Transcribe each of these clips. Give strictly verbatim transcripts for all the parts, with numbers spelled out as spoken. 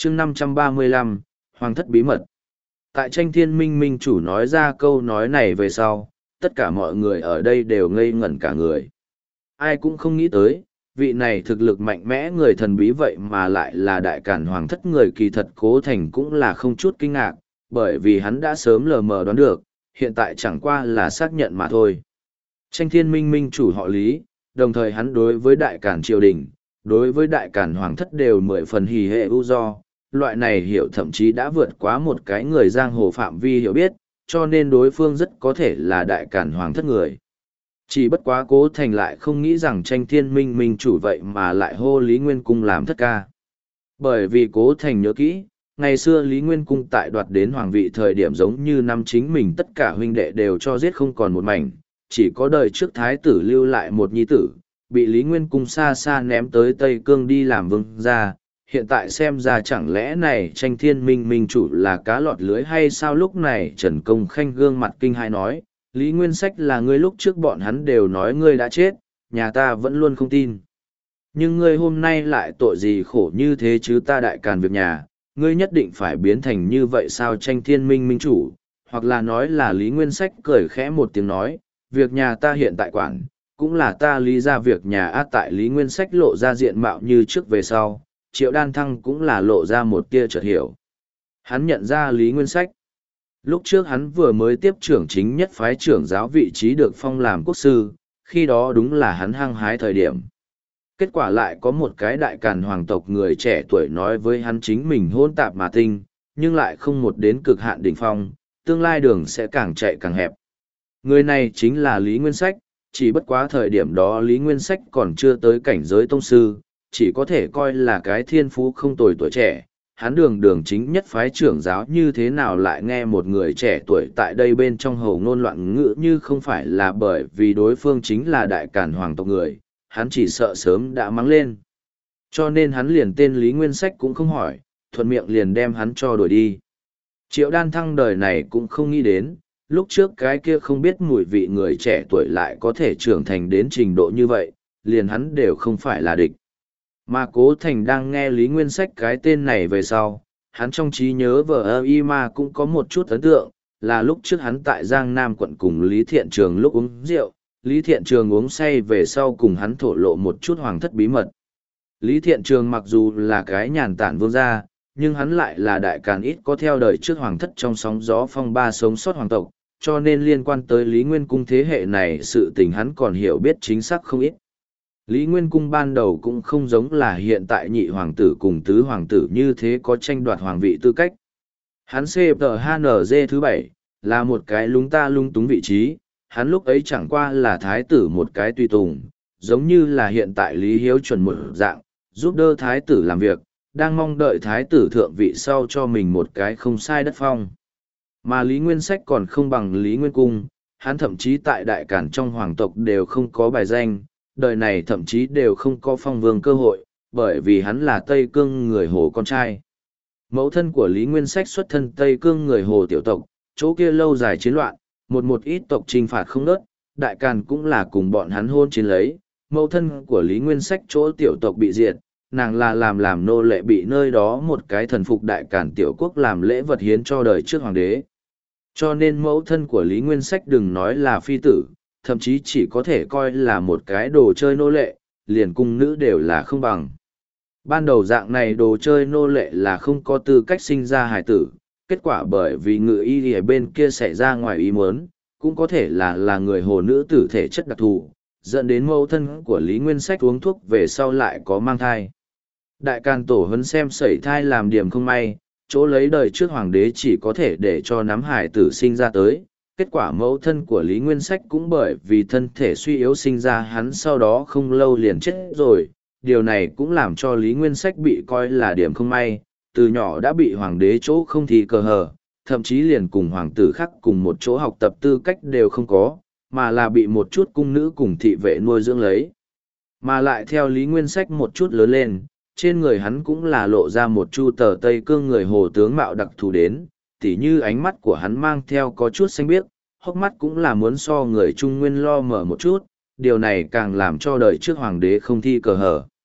chương năm trăm ba mươi lăm, Hoàng thất bí mật. Tại tranh thiên minh minh chủ nói ra câu nói này về sau, tất cả mọi người ở đây đều ngây ngẩn cả người. Ai cũng không nghĩ tới, vị này thực lực mạnh mẽ người thần bí vậy mà lại là đại cản hoàng thất người kỳ thật Cố Thành cũng là không chút kinh ngạc, bởi vì hắn đã sớm lờ mờ đoán được, hiện tại chẳng qua là xác nhận mà thôi. Tranh thiên minh minh chủ họ Lý, đồng thời hắn đối với đại cản triều đình, đối với đại cản hoàng thất đều mười phần hỉ hệ ưu do, loại này hiểu thậm chí đã vượt quá một cái người giang hồ phạm vi hiểu biết, cho nên đối phương rất có thể là đại cản hoàng thất người. Chỉ bất quá Cố Thành lại không nghĩ rằng tranh thiên minh minh chủ vậy mà lại hô Lý Nguyên Cung làm thất ca. Bởi vì Cố Thành nhớ kỹ, ngày xưa Lý Nguyên Cung tại đoạt đến hoàng vị thời điểm giống như năm chính mình tất cả huynh đệ đều cho giết không còn một mảnh, chỉ có đời trước thái tử lưu lại một nhi tử, bị Lý Nguyên Cung xa xa ném tới Tây Cương đi làm vương gia. Hiện tại xem ra chẳng lẽ này tranh thiên minh minh chủ là cá lọt lưới hay sao. Lúc này Trần Công Khanh gương mặt kinh hai nói, Lý Nguyên Sách là ngươi lúc trước bọn hắn đều nói ngươi đã chết, nhà ta vẫn luôn không tin. Nhưng ngươi hôm nay lại tội gì khổ như thế chứ, ta đại càn việc nhà, ngươi nhất định phải biến thành như vậy sao. Tranh thiên minh minh chủ, hoặc là nói là Lý Nguyên Sách cười khẽ một tiếng nói, việc nhà ta hiện tại quản, cũng là ta lý ra việc nhà át. Tại Lý Nguyên Sách lộ ra diện mạo như trước về sau, Triệu Đan Thăng cũng là lộ ra một tia chợt hiểu. Hắn nhận ra Lý Nguyên Sách. Lúc trước hắn vừa mới tiếp trưởng chính nhất phái trưởng giáo vị trí được phong làm quốc sư, khi đó đúng là hắn hăng hái thời điểm. Kết quả lại có một cái đại càn hoàng tộc người trẻ tuổi nói với hắn chính mình hôn tạp mà tinh, nhưng lại không một đến cực hạn đỉnh phong, tương lai đường sẽ càng chạy càng hẹp. Người này chính là Lý Nguyên Sách, chỉ bất quá thời điểm đó Lý Nguyên Sách còn chưa tới cảnh giới tông sư, chỉ có thể coi là cái thiên phú không tồi tuổi trẻ. Hắn đường đường chính nhất phái trưởng giáo như thế nào lại nghe một người trẻ tuổi tại đây bên trong hầu ngôn loạn ngữ, như không phải là bởi vì đối phương chính là đại cản hoàng tộc người, hắn chỉ sợ sớm đã mắng lên. Cho nên hắn liền tên Lý Nguyên Sách cũng không hỏi, thuận miệng liền đem hắn cho đuổi đi. Triệu Đan Thăng đời này cũng không nghĩ đến, lúc trước cái kia không biết mùi vị người trẻ tuổi lại có thể trưởng thành đến trình độ như vậy, liền hắn đều không phải là địch. Mà Cố Thành đang nghe Lý Nguyên Sách cái tên này về sau, hắn trong trí nhớ vợ ơ y ma cũng có một chút ấn tượng, là lúc trước hắn tại Giang Nam quận cùng Lý Thiện Trường lúc uống rượu, Lý Thiện Trường uống say về sau cùng hắn thổ lộ một chút hoàng thất bí mật. Lý Thiện Trường mặc dù là cái nhàn tản vương gia, nhưng hắn lại là đại càn ít có theo đời trước hoàng thất trong sóng gió phong ba sống sót hoàng tộc, cho nên liên quan tới Lý Nguyên Cung thế hệ này sự tình hắn còn hiểu biết chính xác không ít. Lý Nguyên Cung ban đầu cũng không giống là hiện tại nhị hoàng tử cùng tứ hoàng tử như thế có tranh đoạt hoàng vị tư cách. Hắn xê tê hát en giê thứ bảy, là một cái lúng ta lung túng vị trí, hắn lúc ấy chẳng qua là thái tử một cái tùy tùng, giống như là hiện tại Lý Hiếu chuẩn một dạng, giúp đỡ thái tử làm việc, đang mong đợi thái tử thượng vị sau cho mình một cái không sai đất phong. Mà Lý Nguyên Sách còn không bằng Lý Nguyên Cung, hắn thậm chí tại đại cản trong hoàng tộc đều không có bài danh, đời này thậm chí đều không có phong vương cơ hội, bởi vì hắn là Tây Cương người Hồ con trai. Mẫu thân của Lý Nguyên Sách xuất thân Tây Cương người Hồ tiểu tộc, chỗ kia lâu dài chiến loạn, một một ít tộc trinh phạt không nớt, đại càn cũng là cùng bọn hắn hôn chiến lấy. Mẫu thân của Lý Nguyên Sách chỗ tiểu tộc bị diệt, nàng là làm làm nô lệ bị nơi đó một cái thần phục đại càn tiểu quốc làm lễ vật hiến cho đời trước hoàng đế. Cho nên mẫu thân của Lý Nguyên Sách đừng nói là phi tử, thậm chí chỉ có thể coi là một cái đồ chơi nô lệ, liền cung nữ đều là không bằng. Ban đầu dạng này đồ chơi nô lệ là không có tư cách sinh ra hài tử, kết quả bởi vì ngự y ở bên kia xảy ra ngoài ý muốn, cũng có thể là là người hồ nữ tử thể chất đặc thù, dẫn đến mẫu thân của Lý Nguyên Sách uống thuốc về sau lại có mang thai. Đại Càn tổ huấn xem sẩy thai làm điểm không may, chỗ lấy đời trước hoàng đế chỉ có thể để cho nắm hài tử sinh ra tới. Kết quả mẫu thân của Lý Nguyên Sách cũng bởi vì thân thể suy yếu sinh ra hắn sau đó không lâu liền chết rồi. Điều này cũng làm cho Lý Nguyên Sách bị coi là điểm không may, từ nhỏ đã bị hoàng đế chỗ không thì cờ hờ, thậm chí liền cùng hoàng tử khác cùng một chỗ học tập tư cách đều không có, mà là bị một chút cung nữ cùng thị vệ nuôi dưỡng lấy. Mà lại theo Lý Nguyên Sách một chút lớn lên, trên người hắn cũng là lộ ra một chu tờ Tây Cương người Hồ tướng mạo đặc thù đến, tỉ như ánh mắt của hắn mang theo có chút xanh biếc, hốc mắt cũng là muốn so người Trung Nguyên lo mở một chút, điều này càng làm cho đời trước hoàng đế không thi cờ hở.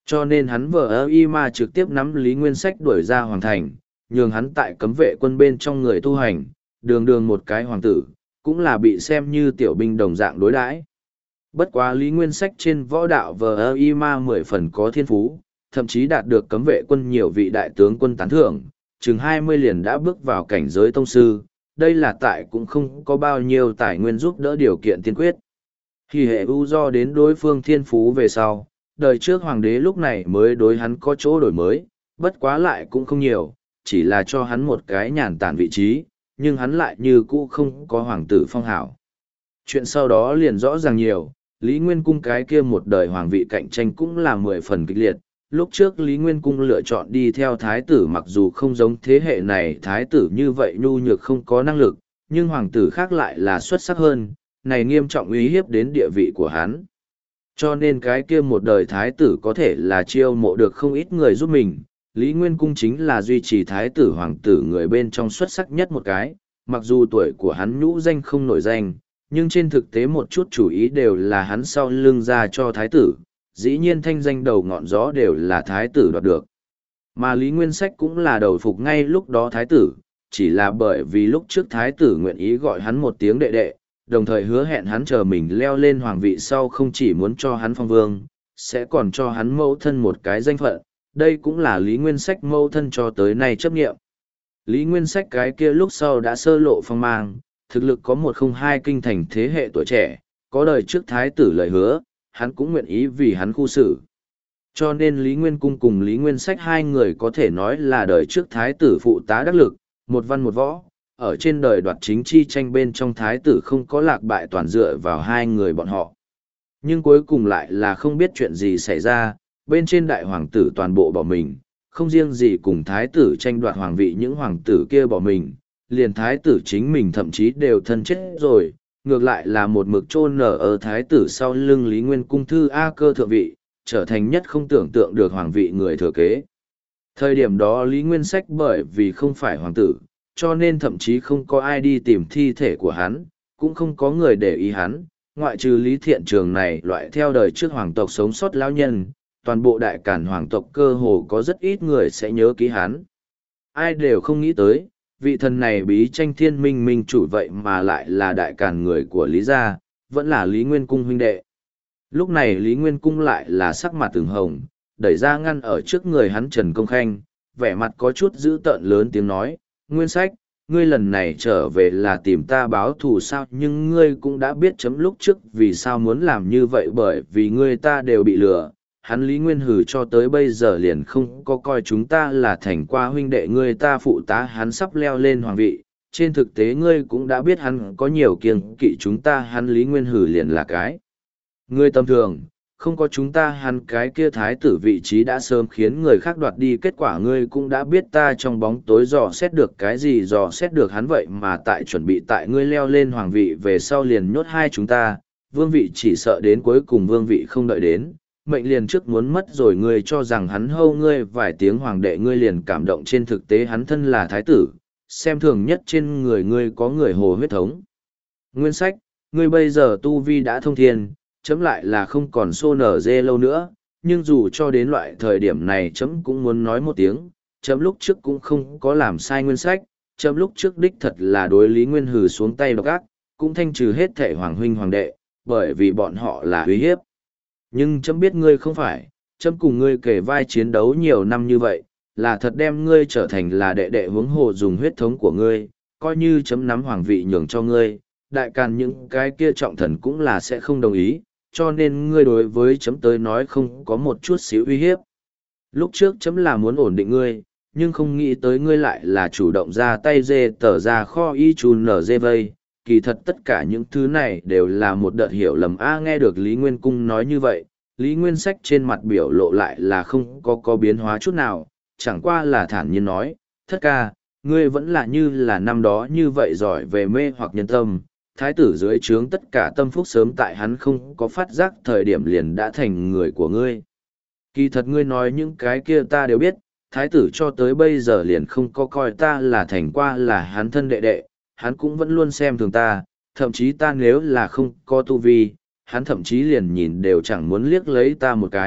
Cho nên hắn vờ ơ y ma trực tiếp nắm Lý Nguyên Sách đuổi ra hoàng thành, nhường hắn tại cấm vệ quân bên trong người tu hành, đường đường một cái hoàng tử, cũng là bị xem như tiểu binh đồng dạng đối đãi. Bất quá Lý Nguyên Sách trên võ đạo vờ ơ y ma mười phần có thiên phú, thậm chí đạt được cấm vệ quân nhiều vị đại tướng quân tán thưởng, chừng hai mươi liền đã bước vào cảnh giới tông sư, đây là tại cũng không có bao nhiêu tài nguyên giúp đỡ điều kiện tiên quyết. Khi hệ u do đến đối phương thiên phú về sau, đời trước hoàng đế lúc này mới đối hắn có chỗ đổi mới, bất quá lại cũng không nhiều, chỉ là cho hắn một cái nhàn tản vị trí, nhưng hắn lại như cũ không có hoàng tử phong hảo. Chuyện sau đó liền rõ ràng nhiều, Lý Nguyên Cung cái kia một đời hoàng vị cạnh tranh cũng là mười phần kịch liệt. Lúc trước Lý Nguyên Cung lựa chọn đi theo thái tử mặc dù không giống thế hệ này thái tử như vậy nhu nhược không có năng lực, nhưng hoàng tử khác lại là xuất sắc hơn, này nghiêm trọng uy hiếp đến địa vị của hắn. Cho nên cái kia một đời thái tử có thể là chiêu mộ được không ít người giúp mình, Lý Nguyên Cung chính là duy trì thái tử hoàng tử người bên trong xuất sắc nhất một cái, mặc dù tuổi của hắn nhũ danh không nổi danh, nhưng trên thực tế một chút chủ ý đều là hắn sau lưng ra cho thái tử, dĩ nhiên thanh danh đầu ngọn gió đều là thái tử đoạt được. Mà Lý Nguyên Sách cũng là đầu phục ngay lúc đó thái tử, chỉ là bởi vì lúc trước thái tử nguyện ý gọi hắn một tiếng đệ đệ, đồng thời hứa hẹn hắn chờ mình leo lên hoàng vị sau không chỉ muốn cho hắn phong vương, sẽ còn cho hắn mẫu thân một cái danh phận, đây cũng là Lý Nguyên Sách mẫu thân cho tới nay chấp nghiệm. Lý Nguyên Sách cái kia lúc sau đã sơ lộ phong mang, thực lực có một không hai kinh thành thế hệ tuổi trẻ, có đời trước thái tử lời hứa, hắn cũng nguyện ý vì hắn khu xử. Cho nên Lý Nguyên Cung cùng Lý Nguyên Sách hai người có thể nói là đời trước thái tử phụ tá đắc lực, một văn một võ, ở trên đời đoạt chính chi tranh bên trong thái tử không có lạc bại toàn dựa vào hai người bọn họ. Nhưng cuối cùng lại là không biết chuyện gì xảy ra, bên trên đại hoàng tử toàn bộ bỏ mình, không riêng gì cùng thái tử tranh đoạt hoàng vị những hoàng tử kia bỏ mình, liền thái tử chính mình thậm chí đều thân chết rồi, ngược lại là một mực chôn nở ở thái tử sau lưng Lý Nguyên Cung thư A Cơ thượng vị, trở thành nhất không tưởng tượng được hoàng vị người thừa kế. Thời điểm đó Lý Nguyên Sách bởi vì không phải hoàng tử, cho nên thậm chí không có ai đi tìm thi thể của hắn, cũng không có người để ý hắn, ngoại trừ Lý Thiện Trường này loại theo đời trước hoàng tộc sống sót lão nhân, toàn bộ đại cản hoàng tộc cơ hồ có rất ít người sẽ nhớ ký hắn. Ai đều không nghĩ tới, vị thần này bí tranh thiên minh minh chủ vậy mà lại là đại cản người của Lý gia, vẫn là Lý Nguyên Cung huynh đệ. Lúc này Lý Nguyên Cung lại là sắc mặt từng hồng, đẩy ra ngăn ở trước người hắn Trần Công Khanh, vẻ mặt có chút dữ tợn lớn tiếng nói, Nguyên Sách, ngươi lần này trở về là tìm ta báo thù sao, nhưng ngươi cũng đã biết chấm lúc trước vì sao muốn làm như vậy, bởi vì ngươi ta đều bị lừa. Hắn Lý Nguyên Hử cho tới bây giờ liền không có coi chúng ta là thành qua huynh đệ ngươi ta phụ tá hắn sắp leo lên hoàng vị. Trên thực tế ngươi cũng đã biết hắn có nhiều kiêng kỵ chúng ta, hắn Lý Nguyên Hử liền là cái ngươi tầm thường, không có chúng ta hắn cái kia thái tử vị trí đã sớm khiến người khác đoạt đi, kết quả ngươi cũng đã biết ta trong bóng tối dò xét được cái gì, dò xét được hắn vậy mà tại chuẩn bị tại ngươi leo lên hoàng vị về sau liền nhốt hai chúng ta, vương vị chỉ sợ đến cuối cùng vương vị không đợi đến, mệnh liền trước muốn mất rồi, ngươi cho rằng hắn hâu ngươi vài tiếng hoàng đệ ngươi liền cảm động, trên thực tế hắn thân là thái tử, xem thường nhất trên người ngươi có người hồ huyết thống. Nguyên Sách, ngươi bây giờ tu vi đã thông thiên, chấm lại là không còn xô nở dê lâu nữa, nhưng dù cho đến loại thời điểm này chấm cũng muốn nói một tiếng, chấm lúc trước cũng không có làm sai Nguyên Sách, chấm lúc trước đích thật là đối Lý Nguyên Hử xuống tay độc ác, cũng thanh trừ hết thể hoàng huynh hoàng đệ, bởi vì bọn họ là uy hiếp. Nhưng chấm biết ngươi không phải, chấm cùng ngươi kể vai chiến đấu nhiều năm như vậy, là thật đem ngươi trở thành là đệ đệ huống hồ dùng huyết thống của ngươi, coi như chấm nắm hoàng vị nhường cho ngươi, đại càn những cái kia trọng thần cũng là sẽ không đồng ý, cho nên ngươi đối với chấm tới nói không có một chút xíu uy hiếp. Lúc trước chấm là muốn ổn định ngươi, nhưng không nghĩ tới ngươi lại là chủ động ra tay dê tở ra kho y chùn nở dê vây, kỳ thật tất cả những thứ này đều là một đợt hiểu lầm. A nghe được Lý Nguyên Cung nói như vậy, Lý Nguyên Sách trên mặt biểu lộ lại là không có có biến hóa chút nào, chẳng qua là thản nhiên nói, thất ca, ngươi vẫn là như là năm đó như vậy giỏi về mê hoặc nhân tâm. Thái tử dưới trướng tất cả tâm phúc sớm tại hắn không có phát giác thời điểm liền đã thành người của ngươi. Kỳ thật ngươi nói những cái kia ta đều biết, thái tử cho tới bây giờ liền không có coi ta là thành qua là hắn thân đệ đệ, hắn cũng vẫn luôn xem thường ta, thậm chí ta nếu là không có tu vi, hắn thậm chí liền nhìn đều chẳng muốn liếc lấy ta một cái,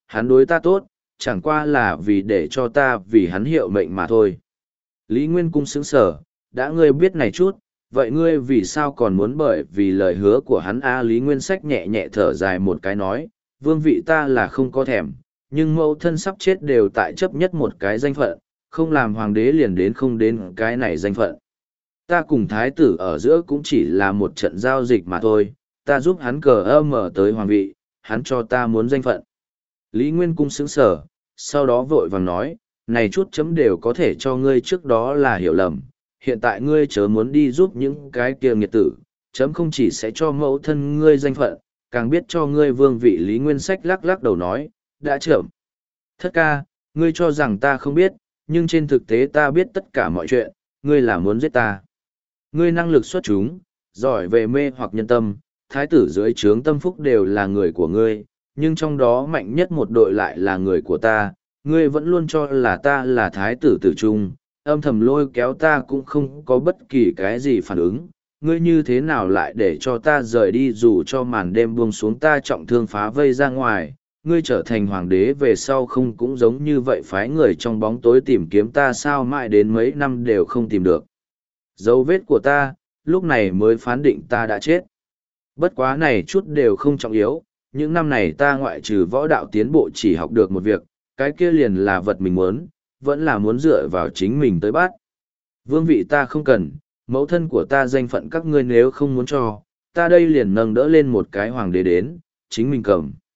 hắn đối ta tốt, chẳng qua là vì để cho ta vì hắn hiệu mệnh mà thôi. Lý Nguyên Cung sững sở, đã ngươi biết này chút, vậy ngươi vì sao còn muốn bởi vì lời hứa của hắn a Lý Nguyên Sách nhẹ nhẹ thở dài một cái nói, vương vị ta là không có thèm, nhưng mẫu thân sắp chết đều tại chấp nhất một cái danh phận, không làm hoàng đế liền đến không đến cái này danh phận. Ta cùng thái tử ở giữa cũng chỉ là một trận giao dịch mà thôi, ta giúp hắn cờ ơ mở tới hoàng vị, hắn cho ta muốn danh phận. Lý Nguyên Cung sững sở, sau đó vội vàng nói, này chút chấm đều có thể cho ngươi trước đó là hiểu lầm, hiện tại ngươi chớ muốn đi giúp những cái kia nghiệt tử, chấm không chỉ sẽ cho mẫu thân ngươi danh phận, càng biết cho ngươi vương vị. Lý Nguyên Sách lắc lắc đầu nói, đã chậm. Thất ca, ngươi cho rằng ta không biết, nhưng trên thực tế ta biết tất cả mọi chuyện, ngươi là muốn giết ta. Ngươi năng lực xuất chúng, giỏi về mê hoặc nhân tâm, thái tử dưới trướng tâm phúc đều là người của ngươi, nhưng trong đó mạnh nhất một đội lại là người của ta, ngươi vẫn luôn cho là ta là thái tử tử trung, âm thầm lôi kéo ta cũng không có bất kỳ cái gì phản ứng, ngươi như thế nào lại để cho ta rời đi dù cho màn đêm buông xuống ta trọng thương phá vây ra ngoài, ngươi trở thành hoàng đế về sau không cũng giống như vậy phái người trong bóng tối tìm kiếm ta sao mãi đến mấy năm đều không tìm được. Dấu vết của ta, lúc này mới phán định ta đã chết. Bất quá này chút đều không trọng yếu, những năm này ta ngoại trừ võ đạo tiến bộ chỉ học được một việc, cái kia liền là vật mình muốn, vẫn là muốn dựa vào chính mình tới bắt. Vương vị ta không cần, mẫu thân của ta danh phận các ngươi nếu không muốn cho, ta đây liền nâng đỡ lên một cái hoàng đế đến, chính mình cầm.